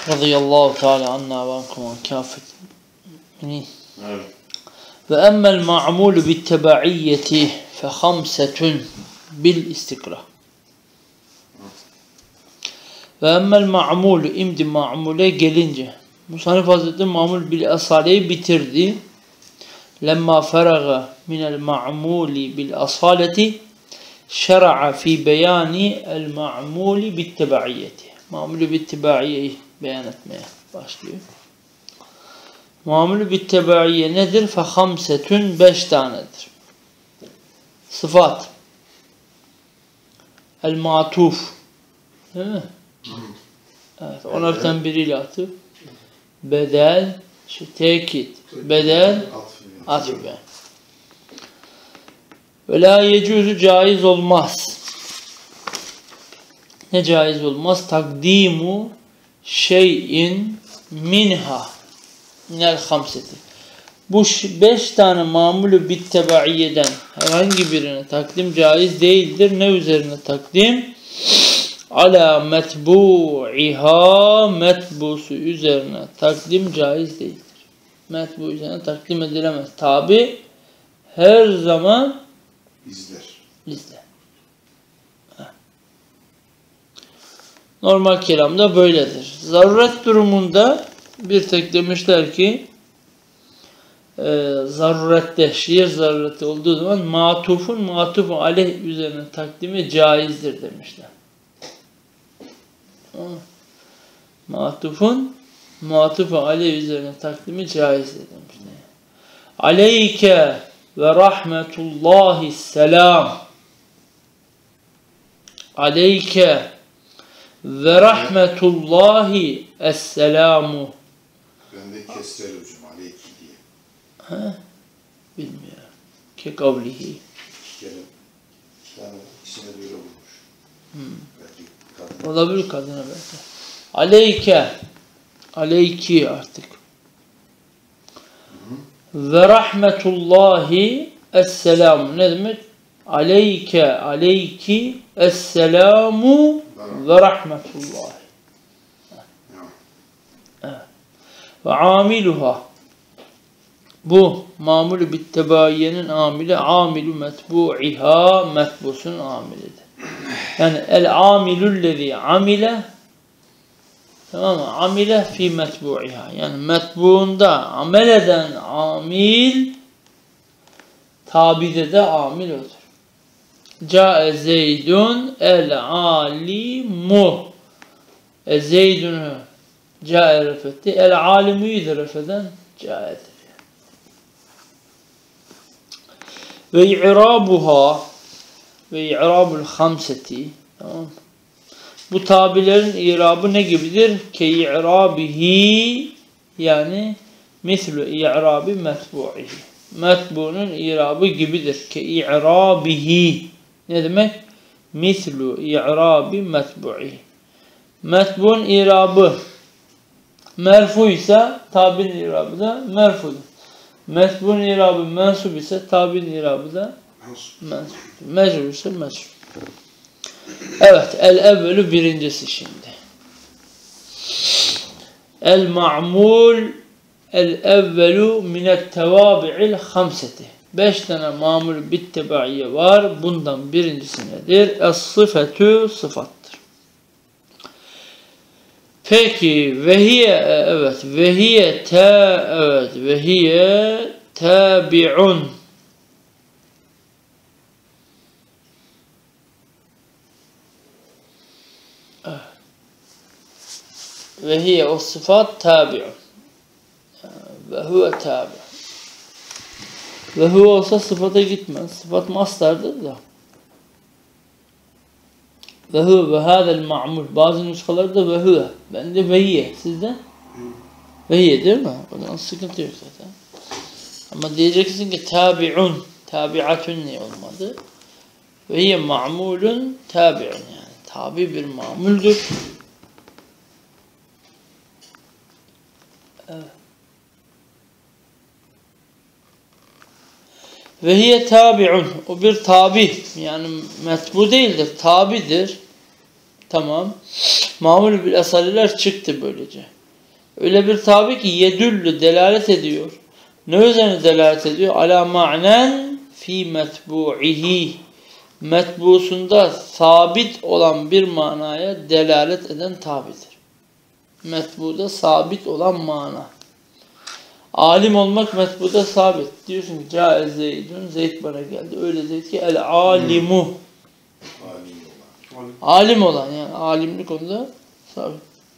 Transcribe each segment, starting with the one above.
radıyallahu teala anna ve ankum kafet. Evet. Ve emmel ma'mulu bitteba'iyyeti fe hamsetun bil istikra. Ve emmel ma'mulu imdi ma'mule gelince Musannif Hazretleri ma'mul bil asaleyi bitirdi. Lemma feraga minel ma'muli bil asaleti şer'a fi beyani el ma'muli bitteba'iyyeti. Ma'mulu bitteba'iyeyi beyan etmeye başlıyor. Ma'mulu bittebaiye nedir? Fe hamsetün 5 tanedir. Sıfat. El matuf. Değil mi? Evet. Onlardan biriyle atıf. Bedel. Tekit. Bedel. Atfe. Ve la yecuzu caiz olmaz. Ne caiz olmaz? Takdimu şeyin minha. Minel hamseti. Bu 5 tane mamulü bittebaiyeden herhangi birine takdim caiz değildir. Ne üzerine takdim? Ala metbu'iha, metbusu üzerine takdim caiz değildir. Metbu üzerine takdim edilemez. Tabi her zaman izler. Normal kelamda böyledir. Zaruret durumunda bir tek demişler ki zarurette, şiir zarureti olduğu zaman matufun aleyh üzerine takdimi caizdir demişler. Matufun aleyh üzerine takdimi caizdir demişler. Aleyke ve rahmetullahi selam. Aleyke ve rahmetullahi esselamu. Ben de kestel hocam aleyki diye. Ha? Bilmiyorum. Ke kavlihi. İki kere. Yani ikisine böyle olmuş. Belki kadın. Olabilir kadına belki. Aleyke. Aleyki artık. Ve rahmetullahi esselamu. Ne demek? Aleyke, aleyki esselamu ve rahmetullahi. Evet. Ve amiluha. Bu mamulü bittebaiyenin amili, amilu metbu'iha, metbusun amilidir. Yani el amilüllezi amile, tamam mı? Amile fi metbu'iha. Yani metbuunda amel eden amil, tabide de amil odur. Câe zeydun el alimu. Zeydun'u câe refetti. El alimu'yu da refeden câedir. Ve i'rabuha ve i'rabul hamseti, tamam. Bu tabilerin i'rabı ne gibidir? Ke i'rabihi, yani mislu i'rabi metbu'ihi. Metbu'nun i'rabı gibidir. Ke i'rabihi. Ne demek? Mislu i'rabi metbu'ihi. Metbu'nun i'rabı merfu ise tabinin i'rabı da merfudur. Metbu'nun i'rabı mensup ise tabinin i'rabı da mensup. Mecrur ise mecrur. Evet, el-evvelü birincisi şimdi. El-ma'mul el-evvelu minet-tevabi'il hamseti. 5 tane mamul bittebaiye var. Bundan birincisi nedir? Es-sıfetü, sıfattır. Peki vehiye, evet, vehiye tabi'un. Vehiye o sıfat tabi'un. Ve huve tabi'. Ve huve olsa sıfata gitmez. Sıfat mastardır da. Ve huve ve hâzel ma'mul. Bazı nüshalarda ve huve. Bende vehiye. Sizde? Vehiye değil mi? O zaman sıkıntı yok zaten. Ama diyeceksin ki tabi'un. Tabi'atun niye olmadı? Vehiye ma'mulun tabi'un yani. Tabi bir ma'muldür. Evet. Ve hiye tabi'un. O bir tabi. Yani metbu değildir. Tabidir. Tamam. Mamul bil asaliler çıktı böylece. Öyle bir tabi ki yedüllü delalet ediyor. Ne üzerine delalet ediyor? Ala ma'nen fi metbu'ihi. Metbusunda sabit olan bir manaya delalet eden tabidir. Metbuda sabit olan mana. Alim olmak metbuda sabit. Diyorsun ki Câe Zeydun, Zeyd bana geldi. Öyle Zeyd ki el alimu. Alim olan yani alimlik onda sabit.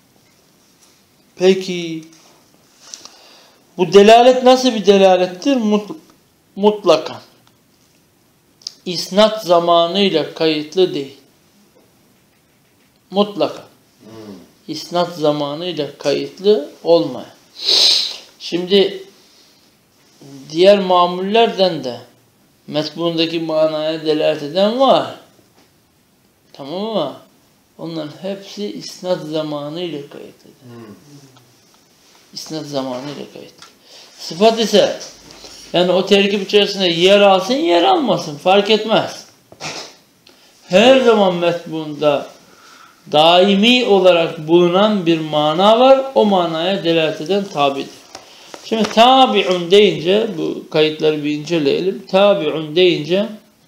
Peki bu delalet nasıl bir delalettir? Mutlaka. İsnat zamanıyla kayıtlı değil. Mutlaka. İsnat zamanıyla kayıtlı olmayan. Şimdi diğer mamullerden de metbundaki manaya delalet eden var. Tamam mı? Onların hepsi isnat zamanıyla kayıtlı. İsnat zamanıyla kayıtlı. Sıfat ise yani o terkip içerisinde yer alsın yer almasın fark etmez. Her zaman metbunda daimi olarak bulunan bir mana var. O manaya delalet eden tabidir. Şimdi tabi'un deyince bu kayıtları bir inceleyelim. Tabi'un deyince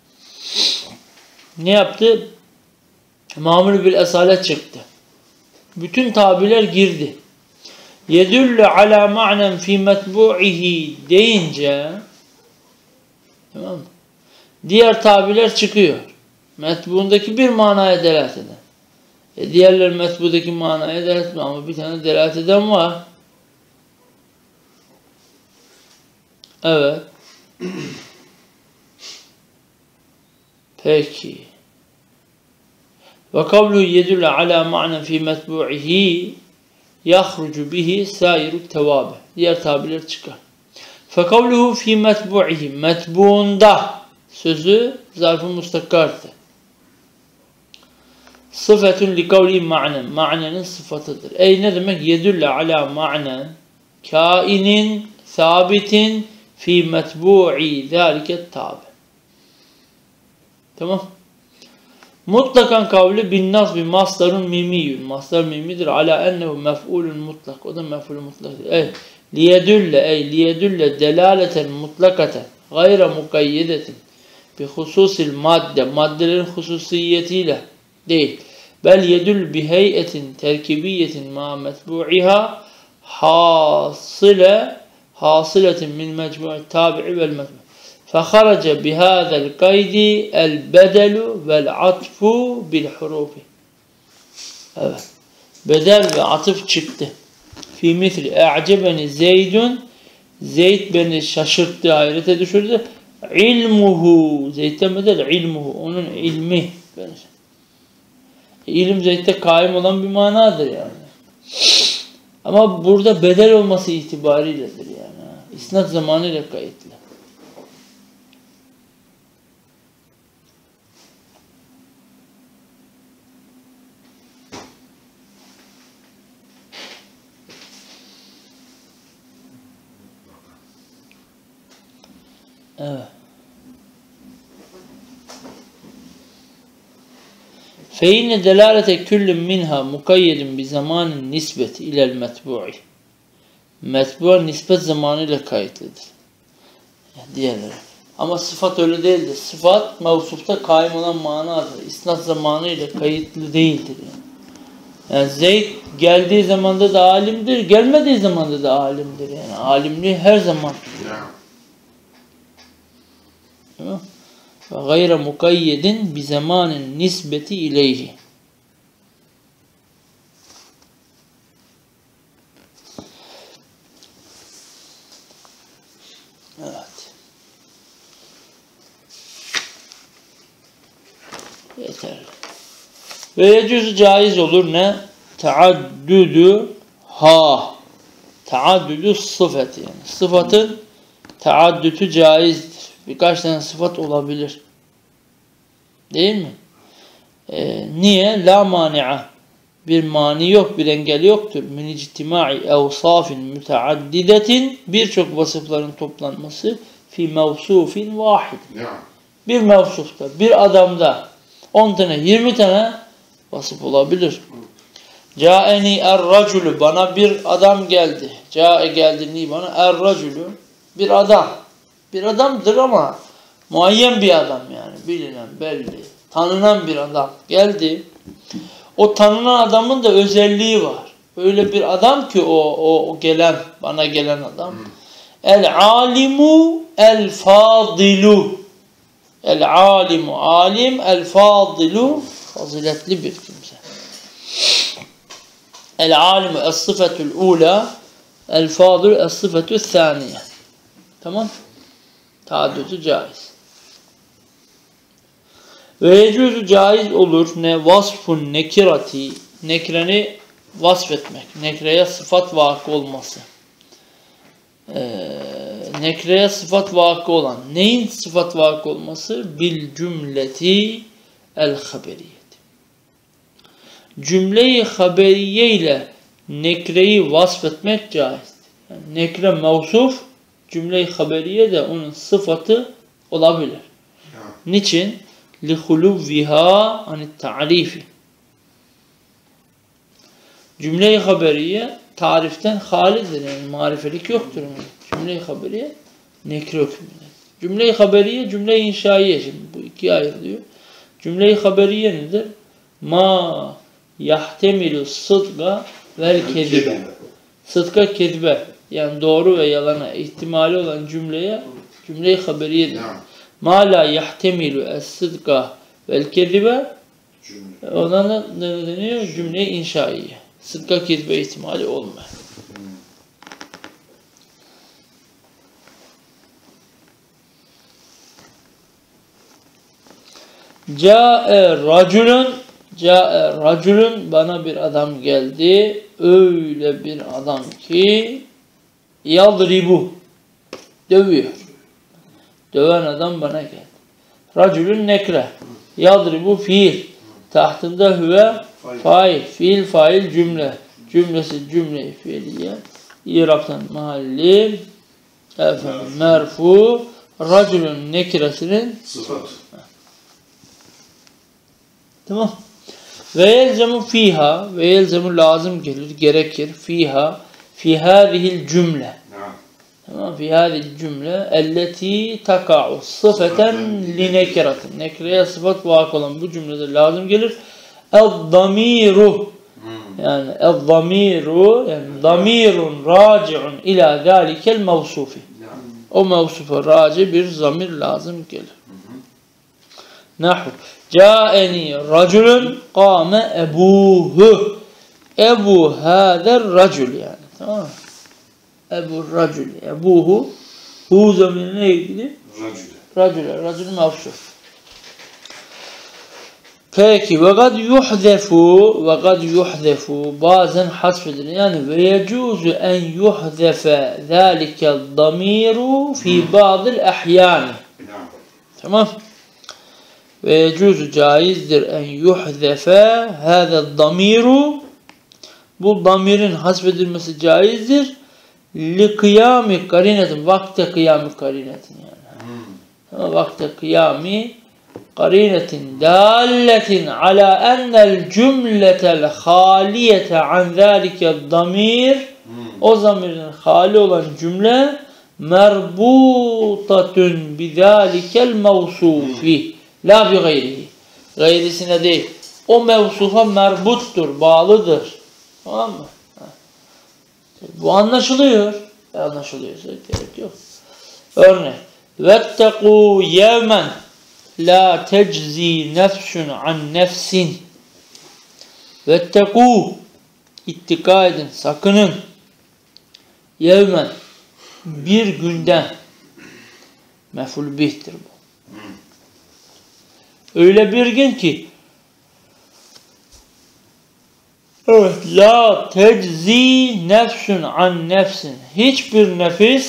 ne yaptı? Mamul bil esalet çıktı. Bütün tabiler girdi. Yedüllü ala ma'nen fi metbu'ihi deyince tamam mı? Diğer tabiler çıkıyor. Metbuundaki bir manaya delalet eden. Diğerler metbudaki manaya delalet etmiyor ama bir tane delalet eden var. Evet. Peki. Ve kavlu yedülle ala ma'nen fi metbu'ihi yahrucu bihi sairu tevabe. Diğer tabirler çıkar. Fe kavluhu fi metbu'ihi. Metbuunda sözü zarf-ı mustakkardır. Sıfetun li kavli ma'nen. Ma'nenin sıfatıdır. Ey ne demek? Yedülle ala ma'nen. Kainin, sabitin fi metbu'i zâliket tabi. Tamam. Mutlakan kavli bin nasbi masdarun mimiyyün. Masdar mimidir. Ala ennehu mef'ulun mutlak. O da mef'ulun mutlakdır. Ey liyedülle delaleten mutlakaten gayre mukayyedetin bi hususil madde. Maddelerin hususiyetiyle değil. Bel yedül bi heyetin terkibiyetin ma metbu'iha hasiletin min mecmu'i tabi'i vel metbu'. فَخَرَجَ بِهَذَا الْقَيْدِ الْبَدَلُ وَالْعَطْفُ بِالْحُرُوفِ. Evet. Bedel ve atıf çıktı. Fi misli e'cebeni Zeydun. Zeyd beni şaşırttı, hayrete düşürdü. İlmuhu. Zeyd'den bedel ilmuhu. Onun ilmi. İlim Zeyd'de kaim olan bir manadır yani. Ama burada bedel olması itibariyledir yani. İsnat zamanıyla kayıtlı. Evet. Feyne delalete küllün minha mukayyedin bi zamanın nisbeti ilel metbu'i. Metbu'a nispet zamanıyla kayıtlıdır. Yani diğerleri. Ama sıfat öyle değildir. Sıfat mevsufta kaim olan manadır. İsnat zamanıyla kayıtlı değildir. Yani Zeyd geldiği zamanda da alimdir, gelmediği zamanda da alimdir. Yani alimliği her zaman. Ve gayre mukayyedin bi zamanin nisbeti ileyhi. Evet. Yeterli. Ve yecüzü caiz olur ne? Taaddüdü ha. Taaddüdü sıfat yani. Sıfatın taaddütü caizdir. Birkaç tane sıfat olabilir. Değil mi? Niye? La mani'a. Bir mani yok, bir engel yoktur. Min ictimai evsafin müteaddidetin birçok vasıfların toplanması fi mevsufin vahid. Bir mevsufta, bir adamda 10 tane, 20 tane vasıf olabilir. Câeni er-raculu, bana bir adam geldi. Câe geldi ni bana, er-raculu, bir adam. Bir adamdır ama muayyen bir adam yani. Bilinen, belli, tanınan bir adam geldi. O tanınan adamın da özelliği var. Öyle bir adam ki o gelen, bana gelen adam. El-alimu el-fadilu. El-alimu alim, el-fadilu faziletli bir kimse. El-alimu es-sıfetul ula, el-fadilu es-sıfetul thaniye. Tamam? Taaddütü caiz. Ve yecuzu caiz olur ne vasfun nekirati, nekreni vasfetmek, nekreye sıfat vakı olması. Nekreye sıfat vakı olan, neyin sıfat vakı olması? Bil cümleti el haberiyeti. Cümle-i haberiye ile nekreyi vasfetmek caizdir. Yani nekre mevsuf, cümle-i haberiye de onun sıfatı olabilir. Niçin? لِخُلُوِّهَا عَنِ التَّعْرِيفِ. Cümle-i haberiye tariften halidir. Yani marifelik yoktur. Cümle-i haberiye nekre hükmündedir. Cümle-i haberiye, cümle-i inşaiye. Şimdi bu ikiye ayrılıyor. Cümle-i haberiye nedir? Ma yahtemilu sıdga vel kezibe. Sıdka kezbe. Yani doğru ve yalana ihtimali olan cümleye cümle-i haberiye denir. Ma la yahtemilu es-sıdka vel kezibe. Ondan da ne deniyor? Cümle-i inşaiye. Sıdka kezbe ihtimali olmayan. Câe raculun bana bir adam geldi. Öyle bir adam ki yadribu dövüyor. Döven adam bana geldi. Raculun nekre. Yadribu fiil. Tahtında hüve fail. Fiil fail cümle. Cümlesi cümle-i fiiliye. İrab'tan mahalli. Merfu. Raculun nekresinin sıfat. Tamam. Ve yelzemu fiha, ve yelzemu lazım gelir, gerekir. Fiha, fi hâzihil cümle. Tamam, fi hâzihil cümle elleti taka'u sıfeten li nekeratin. Nekreye sıfat vakı olan bu cümlede lazım gelir. El-damiru, yani el-damiru, yani damirun raci'un ila zâlikel mevsufi. O mevsufa raci bir zamir lazım gelir. Nahu. Câeni raculun kâme ebuhu. Ebu hâder racul yani. Tamam mı? Ebu racul. Ebuhu. Hu zamirine ilgili? Racule. Racul mevsuf. Peki. Ve kad yuhzefu. Bazen hasfedilir. Yani ve yecuzu en yuhzefe zâlikel damiru fi ba'dil ahyâni. Tamam. Ve yecuzu caizdir en yuhzefe hâzel damiru, bu damirin hasfedilmesi caizdir li kıyami karinetin, vakte kıyami karinetin yani. Vakte kıyami karinetin dâlletin ala ennel cümletel haliyete an zâlikel damir, o zamirin hali olan cümle merbutatun bizâlikel mevsufi. La bi gayrihi. Gayrisine değil. O mevsufa merbuttur, bağlıdır. Tamam mı? Bu anlaşılıyor. Anlaşılıyorsa gerek yok. Örnek. Vettekû yevmen la teczi nefsun an nefsin. Vettekû, ittika edin, sakının. Yevmen, bir günden. Mef'ul bih'tir bu. Öyle bir gün ki evet, la teczi nefsun an nefsin. Hiçbir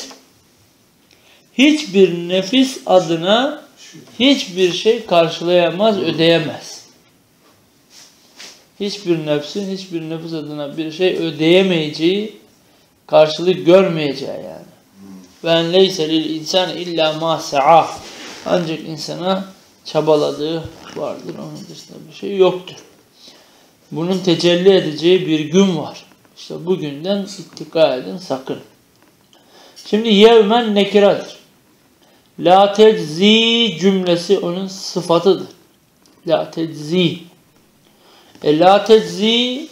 nefis adına hiçbir şey karşılayamaz, ödeyemez. Hiçbir nefis adına bir şey ödeyemeyeceği, karşılık görmeyeceği yani. Ve leyse lil insan illa ma sa'a. Ancak insana çabaladığı vardır. Onun dışında bir şey yoktur. Bunun tecelli edeceği bir gün var. İşte bugünden ittika edin sakın. Şimdi yevmen nekiradır. La teczi cümlesi onun sıfatıdır. La teczi. La teczi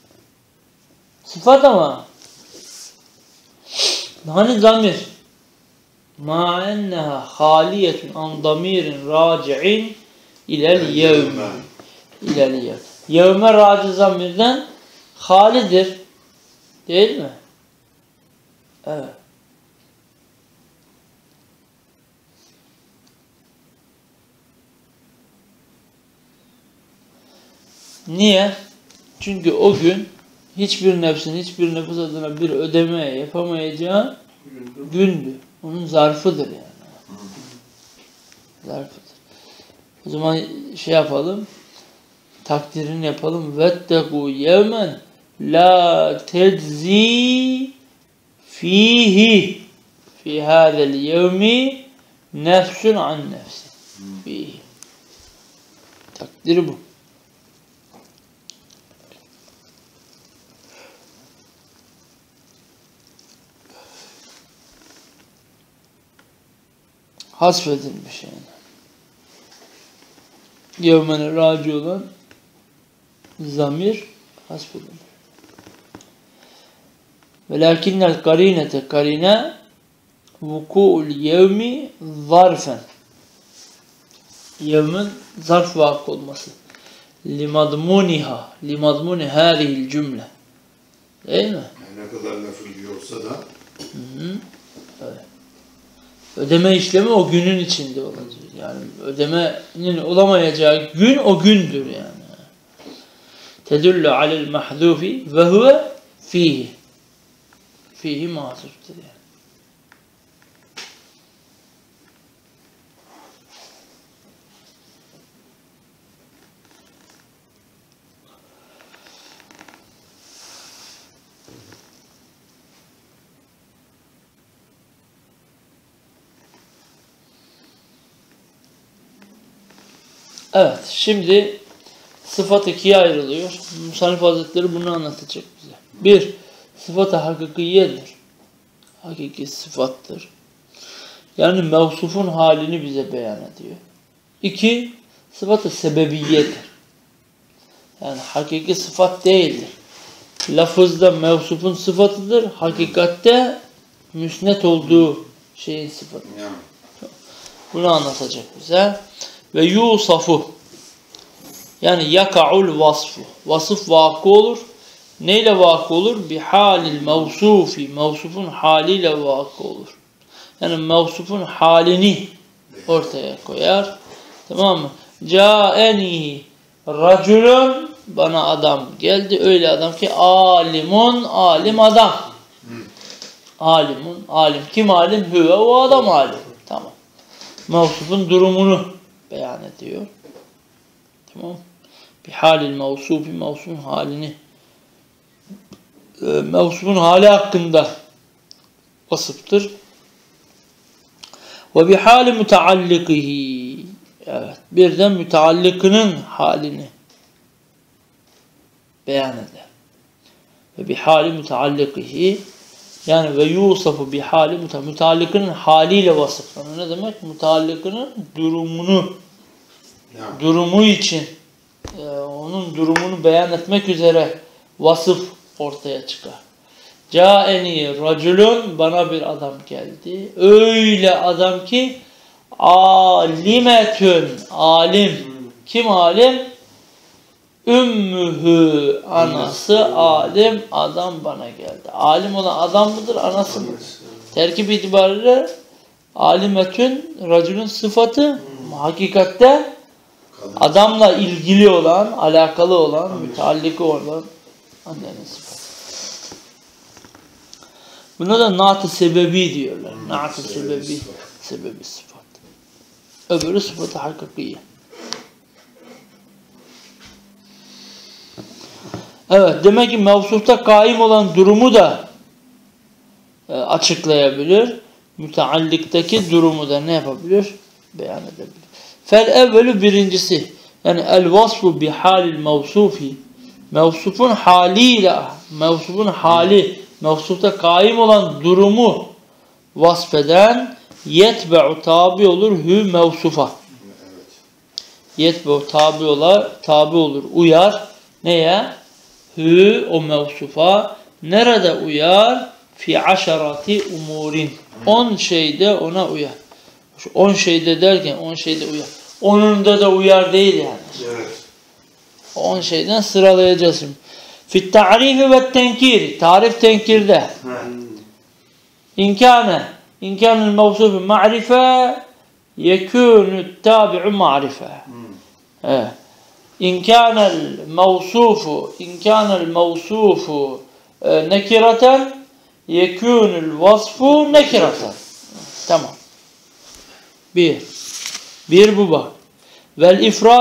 sıfat ama hani zamir ma enneha haliyetun an damirin raci'in ilel yevme ilel yevme. Yevme raci zamirden halidir. Değil mi? Evet. Niye? Çünkü o gün hiçbir nefsin, hiçbir nefis adına bir ödeme yapamayacağı gündü. Onun zarfıdır yani. Zarfıdır. O zaman şey yapalım, takdirini yapalım. Vettegû yevmen la teczi fihi fi hâzel yevmi nefsun an nefsin. Fihi. Takdiri bu. Hasfedilmiş yani. Yevmene raci olan zamir hasfedilmiş. Velakinnel karinete karine vuku'ul yevmi zarfen. Yevmin zarf vakı olması. Limadmuniha. Limadmuni hârihil cümle. Değil mi? Yani ne kadar nefil yoksa da Evet. Ödeme işlemi o günün içinde olacak. Yani ödemenin olamayacağı gün o gündür yani. Tedullu alel mahzufi ve huve fihi. Fihi mahzuftur yani. Evet, şimdi sıfat ikiye ayrılıyor. Musannif Hazretleri bunu anlatacak bize. Bir, sıfat-ı hakikiyedir. Hakiki sıfattır. Yani mevsufun halini bize beyan ediyor. İki, sıfat-ı sebebiyedir. Yani hakiki sıfat değildir. Lafızda mevsufun sıfatıdır. Hakikatte müsnet olduğu şeyin sıfatı. Bunu anlatacak bize. Ve yusafu yani yaka'ul vasfu. Vasıf vakı olur. Neyle vakı olur? Bihalil mevsufi. Mevsufun haliyle vakı olur. Yani mevsufun halini ortaya koyar. Tamam mı? Câeni raculun bana adam geldi. Öyle adam ki alimun alim adam. Alimun alim. Kim alim? Hüve o adam alim. Tamam. Mevsufun durumunu beyan ediyor. Tamam. Bihalil mevsufi, mevsufun halini mevsufun hali hakkında vasıftır. Ve bihali müteallikihi. Evet. Birden müteallikinin halini beyan eder. Ve bihali müteallikihi yani ve yusafu bihali müteallikinin haliyle vasıflanır. Ne demek? Müteallikinin durumunu durumu için onun durumunu beyan etmek üzere vasıf ortaya çıkar. Câeni raculun bana bir adam geldi. Öyle adam ki alimetün alim. Kim alim? Ümmühü anası alim adam bana geldi. Alim olan adam mıdır? Anası mıdır? Terkip itibariyle alimetün raculun sıfatı hakikatte adamla ilgili olan, alakalı olan, mütealliki olan annenin sıfatı. Buna da naat-ı sebebi diyorlar. Naat-ı sebebi, sebebi sıfat. Öbürü sıfat-ı hakikiye. Evet, demek ki mevsufta kaim olan durumu da açıklayabilir. Müteallikteki durumu da ne yapabilir? Beyan edebilir. Fel evvelü birincisi. Yani el vasfu bihalil mevsufi. mevsufun haliyle, mevsufun hali, mevsufta kaim olan durumu vasfeden yetbe'u tabi olur hü mevsufa. Yetbe'u tabi olur, uyar. Neye? Hü o mevsufa. Nerede uyar? Fi aşarati umurin. 10 şeyde ona uyar. Şu 10 şeyde derken 10 şeyde uyar. 10'unda da uyar değil yani. Evet. 10 şeyden sıralayacağız şimdi. Fit ta'rifi ve tenkir. Tarif tenkirde. İmkanel mevsufu ma'rife yekûnü tabi'u ma'rife. İmkanel mevsufu nekireten yekûnül vasfu nekireten. Tamam. Bir bu bak. Vel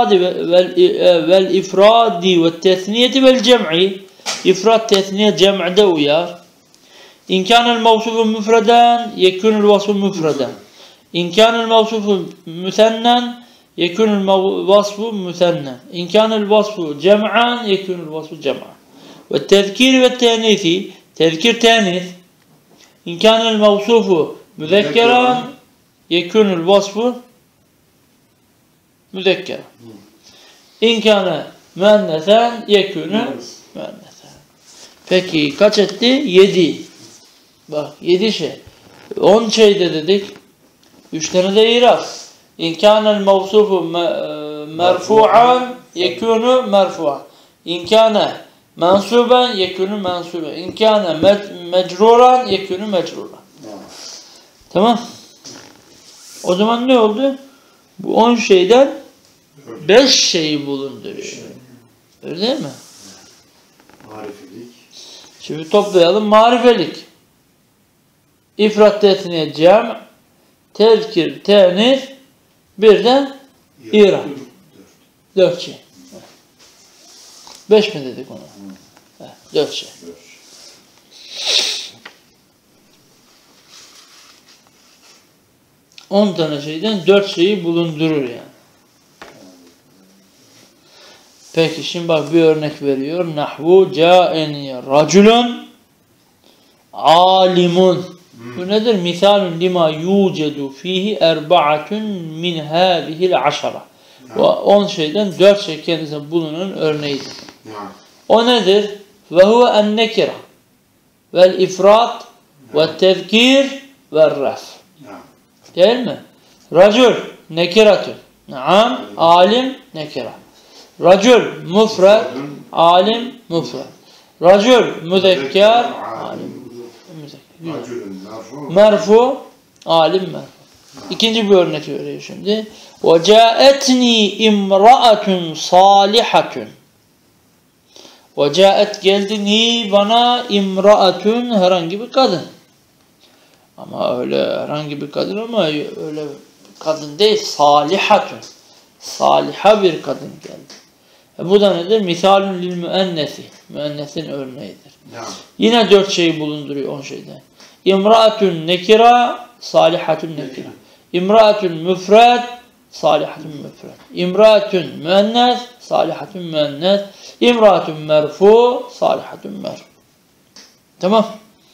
ifradi ve tesniyeti vel cem'i. İfrad, tesniye, cem'de uyar. İn kânel mevsufu müfreden yekûnül vasfu müfreden. İn kânel mevsufu müsennen yekûnül vasfu müsennen. İn kânel vasfu cem'an yekûnül vasfu cem'an. Ve tezkir ve tenisi. Tezkir, tenis. İn kânel mevsufu müzekkeran yekûnül vasfu müzekker. İn kâne müennesen yekûnü müennesen. Peki kaç etti? 7. Bak 7 şey. 10 şeyde dedik. 3 tane de iraz. İn kânel mevsufu merfu'an yekûnü merfu'an. İn kâne mensuben yekûnü mensuben. İn kâne mecruran yekûnü mecruran. Tamam. O zaman ne oldu? Bu 10 şeyden 5 şeyi bulunduruyor. Öyle değil mi? Marifelik. Şimdi toplayalım. Marifelik. İfrat, tesniye, cem, tezkir, tenis, bir de İran. 4 şey. 5 mi dedik ona? 4 şey. 10 tane şeyden 4 şeyi bulundurur yani. Peki şimdi bak bir örnek veriyor. Nahvu ca'eni raculun alimun. Bu nedir? Misalun lima yucedu fihi erba'atun min hâzihil aşara. Bu 10 şeyden 4 şey kendisine bulunan örneğidir. O nedir? Ve huve en nekira vel ifrat ve tezkir ve ref. Değil mi? Racul nekiratun. Naam. Alim nekira. Racul mufrad. Alim mufrad. Racul müzekker. Alim müzekker. Merfu. Alim merfu. İkinci bir örnek veriyor şimdi. Ve caetni imraatun salihatun. Ve caet geldi ni bana imraatun herhangi bir kadın. Ama öyle herhangi bir kadın ama öyle kadın değil. Salihatun. Saliha bir kadın geldi. Bu da nedir? Misalun lil müennesi. Müennesin örneğidir. Yine 4 şeyi bulunduruyor 10 şeyden. İmraatun nekira, salihatun nekira. İmraatun müfred, salihatun müfred. İmraatun müennes, salihatun müennes. İmraatun merfu, salihatun merfu. Tamam.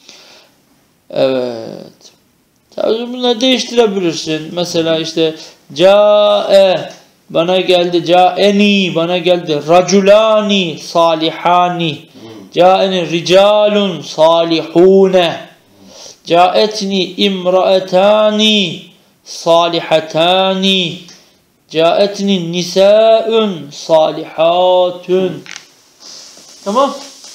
Evet. Tabii bunları değiştirebilirsin. Mesela işte ca'e bana geldi, ca'eni bana geldi, raculani salihani, ca'eni ricalun salihune, ca'etni imraetani salihatani, ca'etni nisa'un salihatun. Tamam.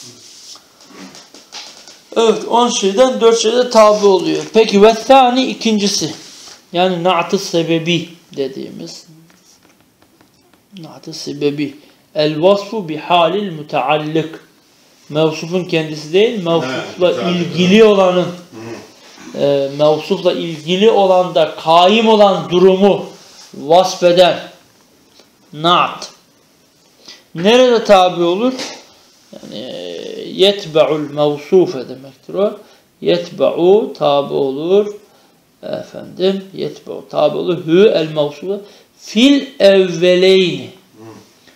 Evet, 10 şeyden 4 şeyde tabi oluyor. Peki ve thani ikincisi. Yani na'tı sebebi dediğimiz. Na'tı sebebi. El vasfu bi halil müteallik. Mevsufun kendisi değil, mevsufla ilgili olanın mevsufla ilgili olanda kaim olan durumu vasfeden na'at. Nerede tabi olur? Yani yetbe'ul mevsufe demektir o. Yetbe'u tabi olur. Efendim, yetbe'u tabi olur. Hü el mevsufe fil evveleyni.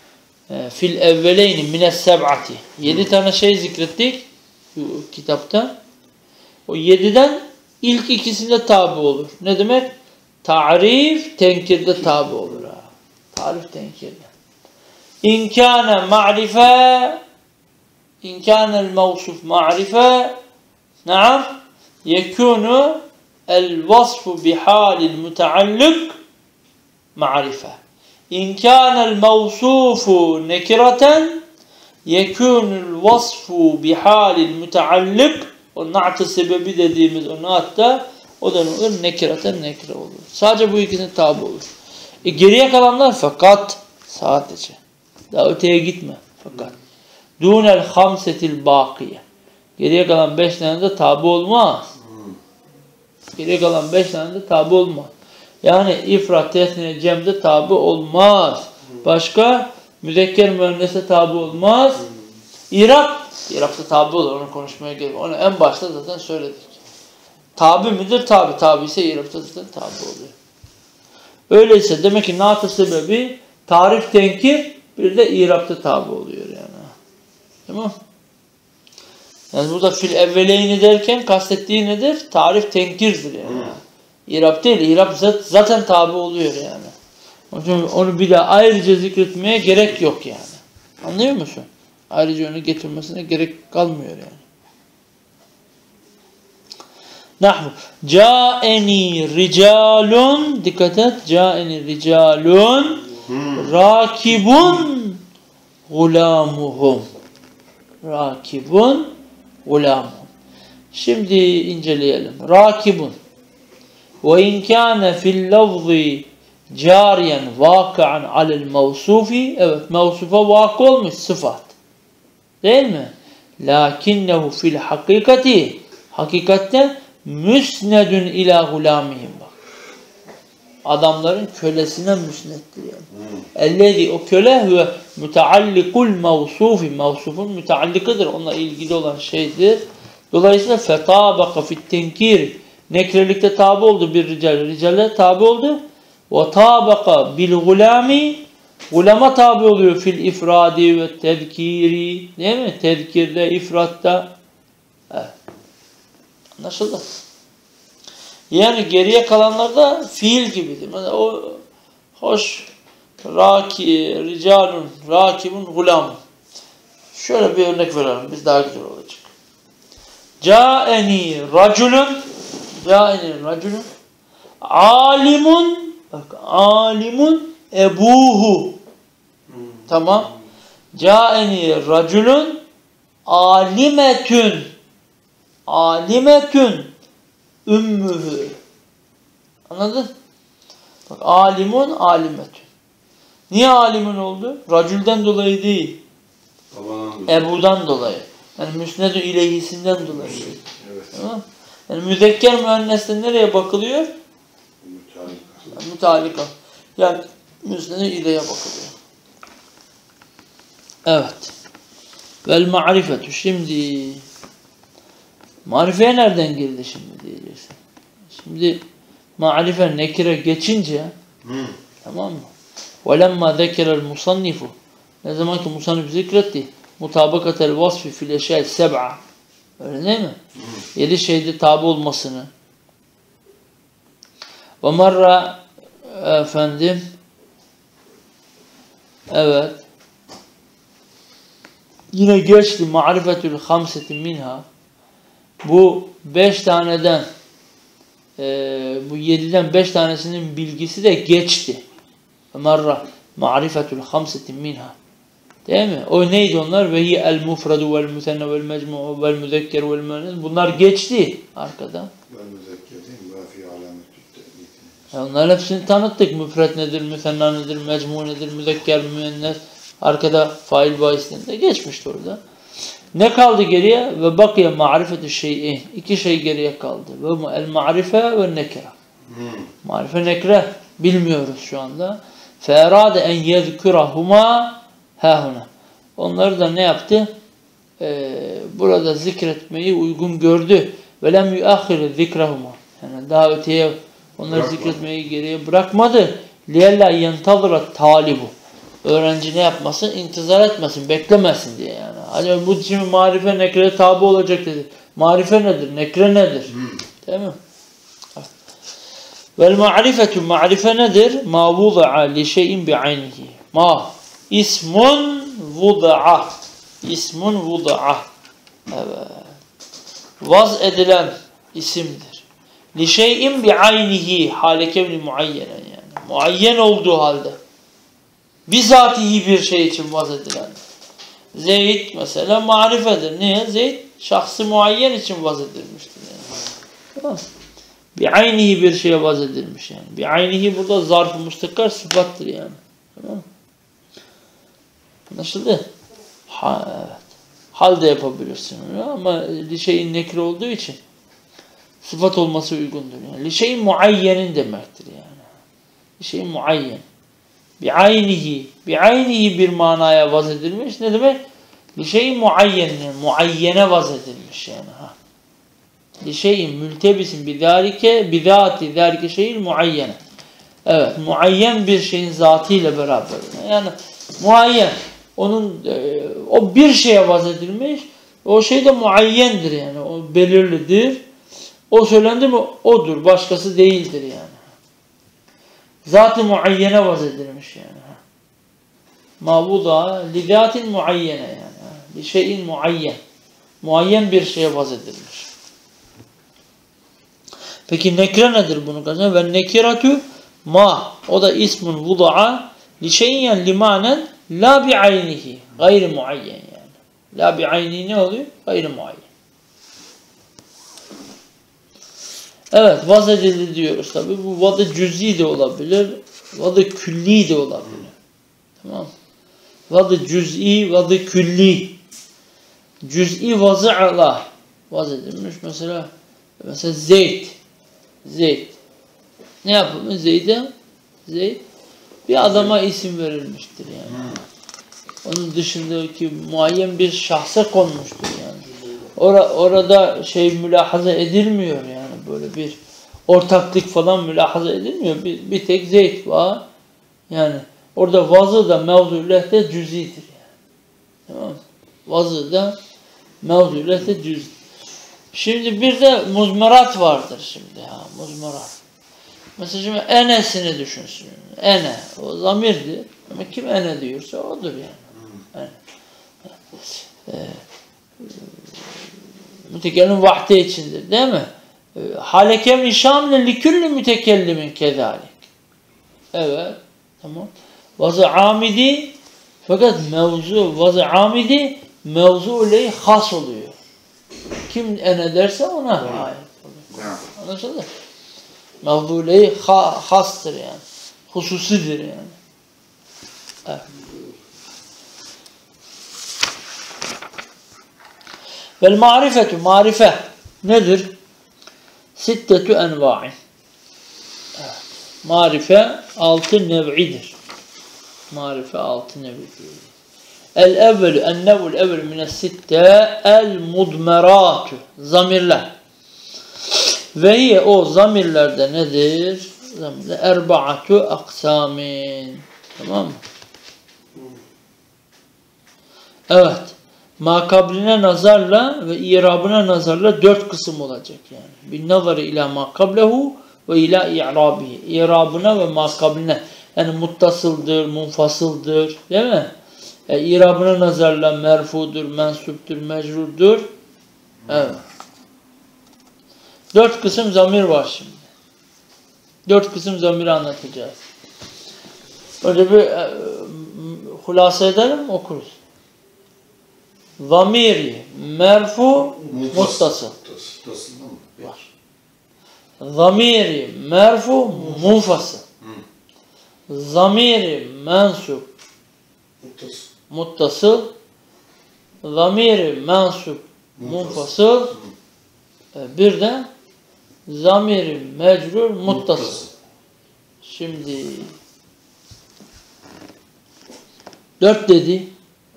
fil evveleyni mines seb'ati. 7 tane şey zikrettik bu kitapta. O 7'den ilk ikisinde tabi olur. Ne demek? Ta'rif tenkirde tabi olur. Tarif tenkirde. İn kâne ma'rife, in kânel mevsuf ma'rife, naam, yekûnu el vasfu bihalil müteallik ma'rife. İn kânel mevsufu nekireten, yekûnul vasfu bihalil müteallik, o na'tı sebebi dediğimiz o na'tta, o da olur nekireten nekire olur. Sadece bu ikisine tabi olur. Geriye kalanlar fakat sadece. Daha öteye gitme fakat. Dûnel hamsetil bâkiye. Geriye kalan 5 tane de tabi olmaz. Geriye kalan 5 tane de tabi olmaz. Yani ifrat, tesniye, cem'de tabi olmaz. Başka müzekker müennese tabi olmaz. İrap'ta tabi olur. Onu konuşmaya gerek yok. Onu en başta zaten söyledik. Tabi midir? Tabi. Tabi ise İrap'ta zaten tabi oluyor. Öyleyse demek ki na'tı sebebi tarif tenkir, bir de İrap'ta tabi oluyor yani. Tamam. Yani burada fil evveleyni derken kastettiği nedir? Tarif tenkirdir yani. İrap değil. İrap zaten tabi oluyor yani. Onun için onu bir daha ayrıca zikretmeye gerek yok yani. Anlıyor musun? Ayrıca onu getirmesine gerek kalmıyor yani. Nahvu. Câeni ricalun, dikkat et. Câeni ricalun rakibun gulamuhum. Rakibun gulamuhum. Şimdi inceleyelim. Rakibun. Ve in kâne fil lafzi cariyen vâkı'an alel mevsufi. Evet, mevsufa vakı olmuş sıfat. Değil mi? Lakinnehu fil hakikati. Hakikatte müsnedün ila gulamihim bak. Adamların kölesine müsnettir yani. Ellezi o köle huve müteallikul mevsufi. Mevsufun müteallikıdır. Onunla ilgili olan şeydir. Dolayısıyla fetabaka fit tenkir. Nekrelikte tabi oldu bir rical. Ricalle tabi oldu. Ve tabaka bil gulami. Gulama tabi oluyor fil ifradi ve tezkiri. Değil mi? Tezkirde, ifratta. Evet. Anlaşıldı. Yani geriye kalanlarda fiil gibidir. Mesela o hoş ricalun rakibun gulam. Şöyle bir örnek verelim. Biz daha güzel olacak. Câeni raculun alimun, bak alimun ebuhu. Tamam. Câeni raculun alimetün ümmühü. Anladın? Bak alimun alimetün. Niye alimun oldu? Racülden dolayı değil. Ebu'dan dolayı. Yani müsned-i ileyhisinden dolayı. Evet. Tamam. Yani müzekker müennes'te nereye bakılıyor? Mütealika. Yani müsned-i ileyhe bakılıyor. Evet. Vel ma'rifetü. Şimdi marifeye nereden girdi şimdi diyeceksin. Şimdi ma'rife nekire geçince tamam mı? وَلَمَّا ذَكَرَ الْمُصَنِّفُ ne zaman ki musannif zikretti mutabakatel vasfi fil eşyâ seb'a. Öyle değil mi? 7 şeyde tabi olmasını. Ve marra efendim evet yine geçti ma'rifetül hamseti minha. Bu 5 taneden bu 7'den 5 tanesinin bilgisi de geçti. Marra ma'rifetül hamseti minha. Değil mi? O neydi onlar? Ve hiye el mufradu vel müthenne vel mecmu'u vel müzekker vel müennes. Bunlar geçti arkada. Vel müzekker değil mi? Ve fi alametü onların hepsini tanıttık. Müfret nedir, müthenna nedir, mecmu nedir, müzekker, müennes. Arkada fail bahisinde geçmişti orada. Ne kaldı geriye? Ve bakiye ma'rifetü şey'in. 2 şey geriye kaldı. Ve el ma'rife ve nekra. Marife nekre bilmiyoruz şu anda. Ferade en yezkurahuma hahuna. Onları da ne yaptı? Burada zikretmeyi uygun gördü. Ve lem yuahhir zikrahuma. Yani daha öteye onları zikretmeyi geriye bırakmadı. Liyella yentazıra talibu. öğrenci ne yapmasın? İntizar etmesin, beklemesin diye yani. Hani bu şimdi marife nekre tabi olacak dedi. Marife nedir? Nekre nedir? Değil mi? Vel ma'rifetu ma'rife nedir? Ma vuda'a li şeyin bi'aynihi. Ma ismun vuda'a. İsmun vuda'a. Evet. Vaz edilen isimdir. Li şeyin bi'aynihi. Hale kevni muayyenen yani. Muayyen olduğu halde. Bizatihi bir şey için vaz edilen. Zeyd mesela marifedir. Niye? Zeyd şahsı muayyen için vaz edilmiştir. Yani. Tamam. Bi'aynihi bir şeye vaz edilmiş yani. Bi'aynihi burada zarf-ı mustakar sıfattır yani. Tamam mı? Anlaşıldı? Evet. Hal de yapabilirsin ama li şeyin nekre olduğu için sıfat olması uygundur yani. Li şeyin muayyenin demektir yani. Li şeyin muayyen. Bi'aynihi bir manaya vaz edilmiş. Ne demek? Li şeyin muayyenin, muayyene vaz edilmiş yani. Li şeyin mültebisin bizati zâlike şeyin muayyene. Evet, muayyen bir şeyin zatıyla beraber. Yani muayyen. Onun o bir şeye vaz edilmiş. O şey de muayyendir yani. O belirlidir. O söylendi mi odur. Başkası değildir yani. Zat-ı muayyene vaz edilmiş yani. Mabuda li zatin muayyene yani. Li şeyin muayyen. Muayyen bir şeye vaz edilmiş. Peki nekre nedir bunu kazanıyor? Ve nekiratu ma. O da ismun vuda'a li şeyin limanen la bi'aynihi. Gayri muayyen yani. La bi'aynihi ne oluyor? Gayri muayyen. Evet, vaz edildi diyoruz tabi. Bu vadı cüz'i de olabilir. Vadı külli de olabilir. Tamam. Vadı cüz'i, vadı külli. Cüz'i vazı'la vaz edilmiş. Mesela Zeyd. Zeyd. Ne yapılmış? Zeyd'e? Zeyd. Bir adama isim verilmiştir yani. Onun dışındaki muayyen bir şahsa konmuştur yani. Orada şey mülahaza edilmiyor yani. Böyle bir ortaklık falan mülahaza edilmiyor. Bir tek Zeyd var. Yani orada vazı da mevzuleh de cüzidir yani. Tamam mı? Vazı da mevzuleh de cüz. Şimdi bir de muzmerat vardır şimdi ya. Muzmerat. Mesela şimdi enesini düşünsün. Ene. O zamirdi. Ama kim ene diyorsa odur yani. Mütekellim vahde içindir. Değil mi? Halekem şamle li kulli mütekellimin kezalik. Evet. Tamam. Vazı amidi fakat vazı amidi mevzu ile has oluyor. Kim ene derse ona ait oluyor. Anlaşıldı? Mevzu ile hastır yani. Hususidir yani. Evet. Vel marifetu marife nedir? Sittetu enva'in. Marife 6 nev'idir. Marife 6 nev'idir. El-evvelü, en-nev'ul evvelü mines-sitte el-mudmeratu. Zamirler. Ve hiye o zamirlerde nedir? Zamirler erba'atu aksamin. Tamam mı? Evet. Makabline nazarla ve irabına nazarla 4 kısım olacak yani. Bin nazarı ila makablehu ve ila i'rabihi. İrabına ve makabline. Yani muttasıldır, munfasıldır. Değil mi? İrabına nazarla merfudur, mensuptur, mecrurdur. Evet. 4 kısım zamir var şimdi. 4 kısım zamiri anlatacağız. Öyle bir hulasa edelim, okuruz. Zamiri, merfu, muttasıl. Var. Zamiri, merfu, munfasıl. Zamiri, mensup, muttasıl. Zamiri, mensup, munfasıl. Bir de zamiri, mecrur, muttasıl. Şimdi 4 dedi.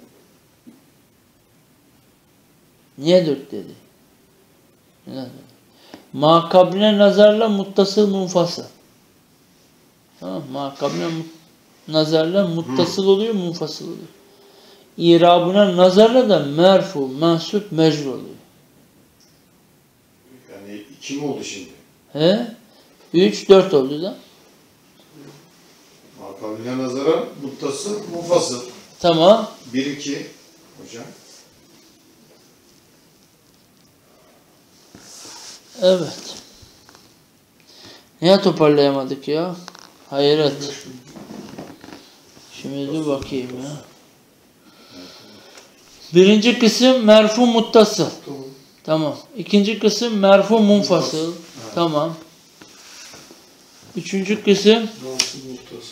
Niye 4 dedi? Makabline nazarla muttasıl munfasıl. Tamam, makabline nazarla muttasıl oluyor, munfasıl oluyor. İrabına nazarla da merfu, mensup, mecrur oluyor. Yani 2 mi oldu şimdi? He? 3, 4 oldu da. Makabline nazaran muttasıl, munfasıl. Tamam. 1-2 hocam. Evet. Niye toparlayamadık ya? Hayret. Şimdi dur bakayım ya. Birinci kısım merfu muttasıl. Tamam. Tamam. İkinci kısım merfu munfasıl. Tamam. Üçüncü kısım Mansub muttasıl.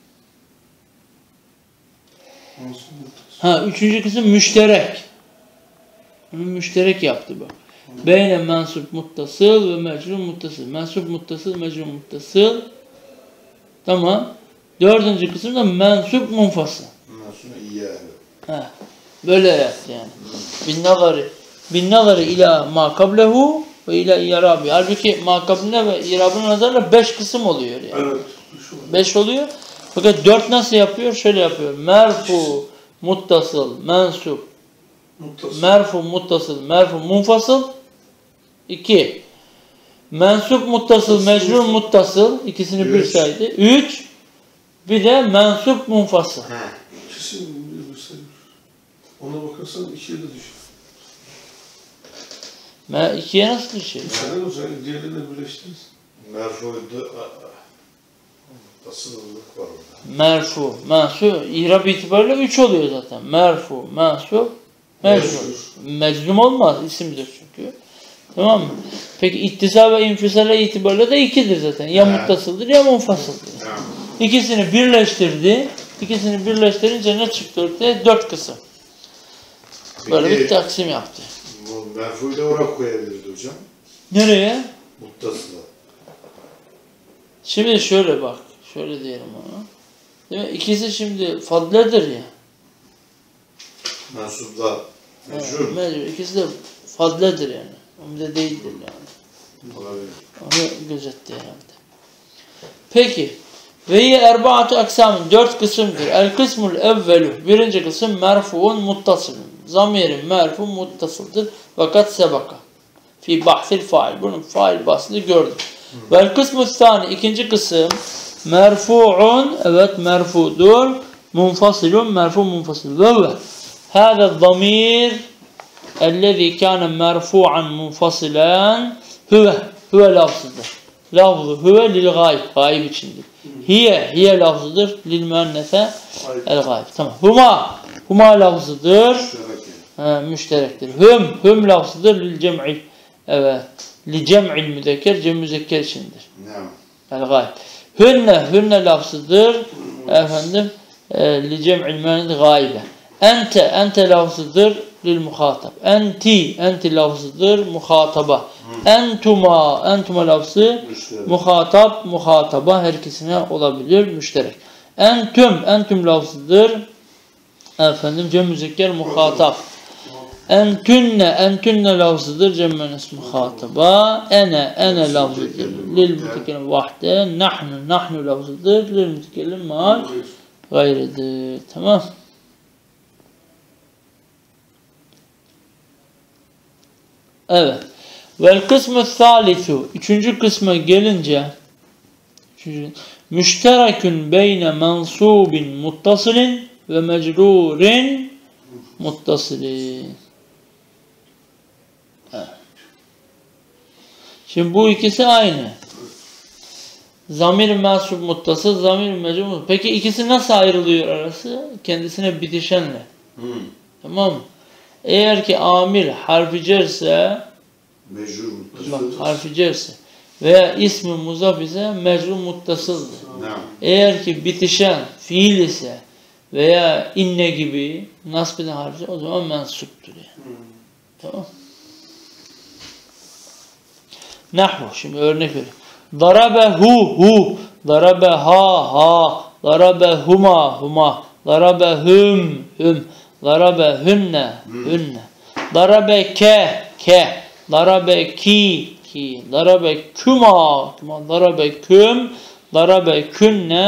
Mansub muttasıl. üçüncü kısım müşterek. Bunu müşterek yaptı bak. Beyne mensup muttasıl ve mecrur muttasıl. Mensup muttasıl, mecrur muttasıl. Tamam. Dördüncü kısım da mensup munfasıl. Ondan sonra iyi yani. Böyle yaptı yani. Bin nazarı ila ma kablehu ve ila irabi. Halbuki ma kabline ve irabına nazarla 5 kısım oluyor yani. Evet. 5 oluyor. Fakat 4 nasıl yapıyor? Şöyle yapıyor. Merfu, muttasıl, mensup, Muttasıl. merfu, muttasıl, merfu, munfasıl. 2. Mensup, muttasıl, mecrur, muttasıl. İkisini bir Üç. saydı. 3. Bir de mensup, munfasıl. İkisini bir sayıyor. Ona bakarsan 2'ye de düşüyor. 2'ye nasıl düşüyor? Sen o zaman diğerlerine birleştiniz. Merfu'da muttasıllık var orada. Merfu, mensup, irab itibariyle 3 oluyor zaten. Merfu, mensup, mecrur. Meczum olmaz, isimdir çünkü. Tamam mı? Peki ittisal ve infisale itibariyle de 2'dir zaten. Ya muttasıldır ya munfasıldır. İkisini birleştirdi. İkisini birleştirince ne çıktı ortaya? 4 kısım. Böyle bir taksim yaptı. Bu Merfu'yu da oraya koyabiliriz hocam. Nereye? Muttasıla. Şimdi şöyle bak. Şöyle diyelim ona. Değil mi? İkisi şimdi fadledir ya. Mensupla mecrur. Mecbur. İkisi de fadledir yani. Umde değildir yani. Olabilir. Onu gözetti herhalde. Peki. Ve ye erbaatü aksamın 4 kısımdır. El kısmul evvelu. Birinci kısım merfuun muttasılın. Zamirin merfu muttasıldır. Fakat sebaka. Fi bahsil fail. Bunun fail bahsini gördük. Vel kısmü thani. İkinci kısım merfuun. Evet merfudur. Munfasilun. Merfu munfasil. Ve hâze zamir ellezî kâne merfu'an munfasilen huve lafzıdır. Lafzı huve lil gayb. Gayb içindir. Hiye lafzıdır. Lil müennese el gayb. Tamam. Huma lafzıdır. Müşterektir. Hüm lafzıdır. Lil cem'i. Evet. Li cem'il müzekker. Cem müzekker içindir. El gayb. Hünne lafzıdır. Efendim. Li cem'il müennese gaybe. Ente lafzıdır. Lil muhatap. Enti lafzıdır. Muhataba. Entuma lafzı muhataba her ikisine olabilir müşterek. Entüm lafzıdır. Efendim cem müzekker muhatap. Entünne lafzıdır cem müennes muhataba. Ene lafzıdır lil mütekellim vahde. Nahnu lafzıdır lil mütekellim mal gayridir. Tamam. Evet. Vel kısmı thalithu. Üçüncü kısma gelince müşterekün beyne mansubin muttasilin ve mecrurin muttasilin. Evet. Şimdi bu ikisi aynı. Zamir mansub muttasıl, zamir mecrur muttasıl. Peki ikisi nasıl ayrılıyor arası? Kendisine bitişenle. Tamam mı? Eğer ki amil harfi cerse Mecrur muttasıl. Harfi cerse veya ismi muzaf ise mecrur muttasıldır. Eğer ki bitişen fiil ise veya inne gibi nasb eden harfi o zaman mensuptur yani. Tamam. Nahvu. Şimdi örnek vereyim. Darabehu. Darabeha. Darabehuma. Darabehum. Darabehünne. Darabeke. Darabeki. Darabekuma. Darabeküm. Darabekünne.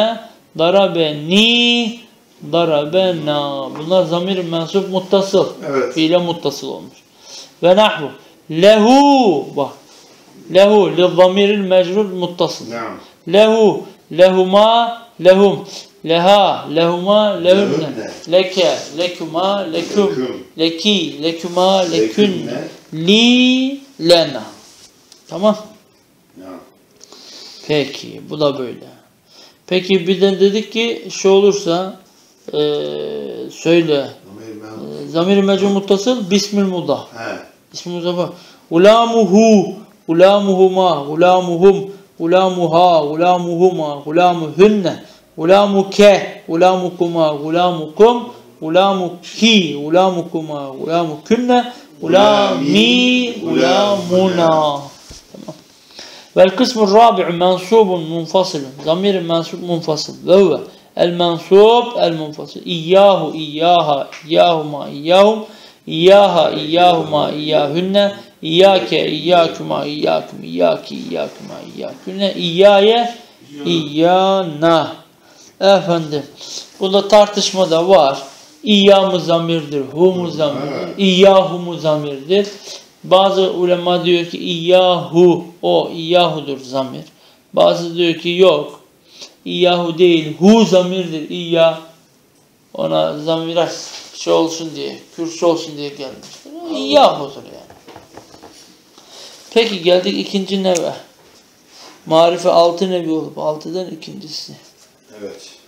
darabeni, darabena. Bunlar zamir mensup muttasıl. Evet. Fiile muttasıl olmuş. Ve nahvu. Lehu. Bak. Lehu. Li-zamiril mecrur muttasıl. Naam. Lehu. Lehuma. Lehum. Leha. Lehuma. Lehunne. Lehunne. Leke. Lekuma. Lekum. Lekum. Leki. Lekuma. Lekünne. Lekunne. Li. Lena. Tamam. Naam. Peki. Bu da böyle. Peki bir de dedik ki şu olursa söyle. Zamir-i mecrur muttasıl bismil mudah. He. İsmi muzafa. Ulamuhu, ulamuhuma, ulamuhum, ulamuha, ulamuhuma, ulamuhunne, ulamuke, ulamukuma, ulamukum, ulamuki, ulamukuma, ulamukunne, ulami, ulamuna. Tamam. Vel kısmı rabi'u mensubun munfasilun. Zamir mensub munfasıl. Ve huve el mensub el munfasıl. İyyahu, iyyaha, iyyahuma, iyyahum. İyyaha, iyyahuma, iyyahünne, iyyake, iyyakuma, iyyakum, iyyaki, iyyakuma, iyyakünne, iyyaye, iyyana. Efendim, burada tartışma da var. İyyâ mı zamirdir, hu mu zamirdir, iyyahu mu zamirdir. Bazı ulema diyor ki iyyahu, o iyyahudur zamir. Bazı diyor ki yok, iyyahu değil, hu zamirdir, iyyâ. Ona zamir şey olsun diye, kürsü olsun diye gelmiştir. İyyahudur yani. Peki geldik ikinci neve. Marife 6 nevi olup 6'dan ikincisi. Evet.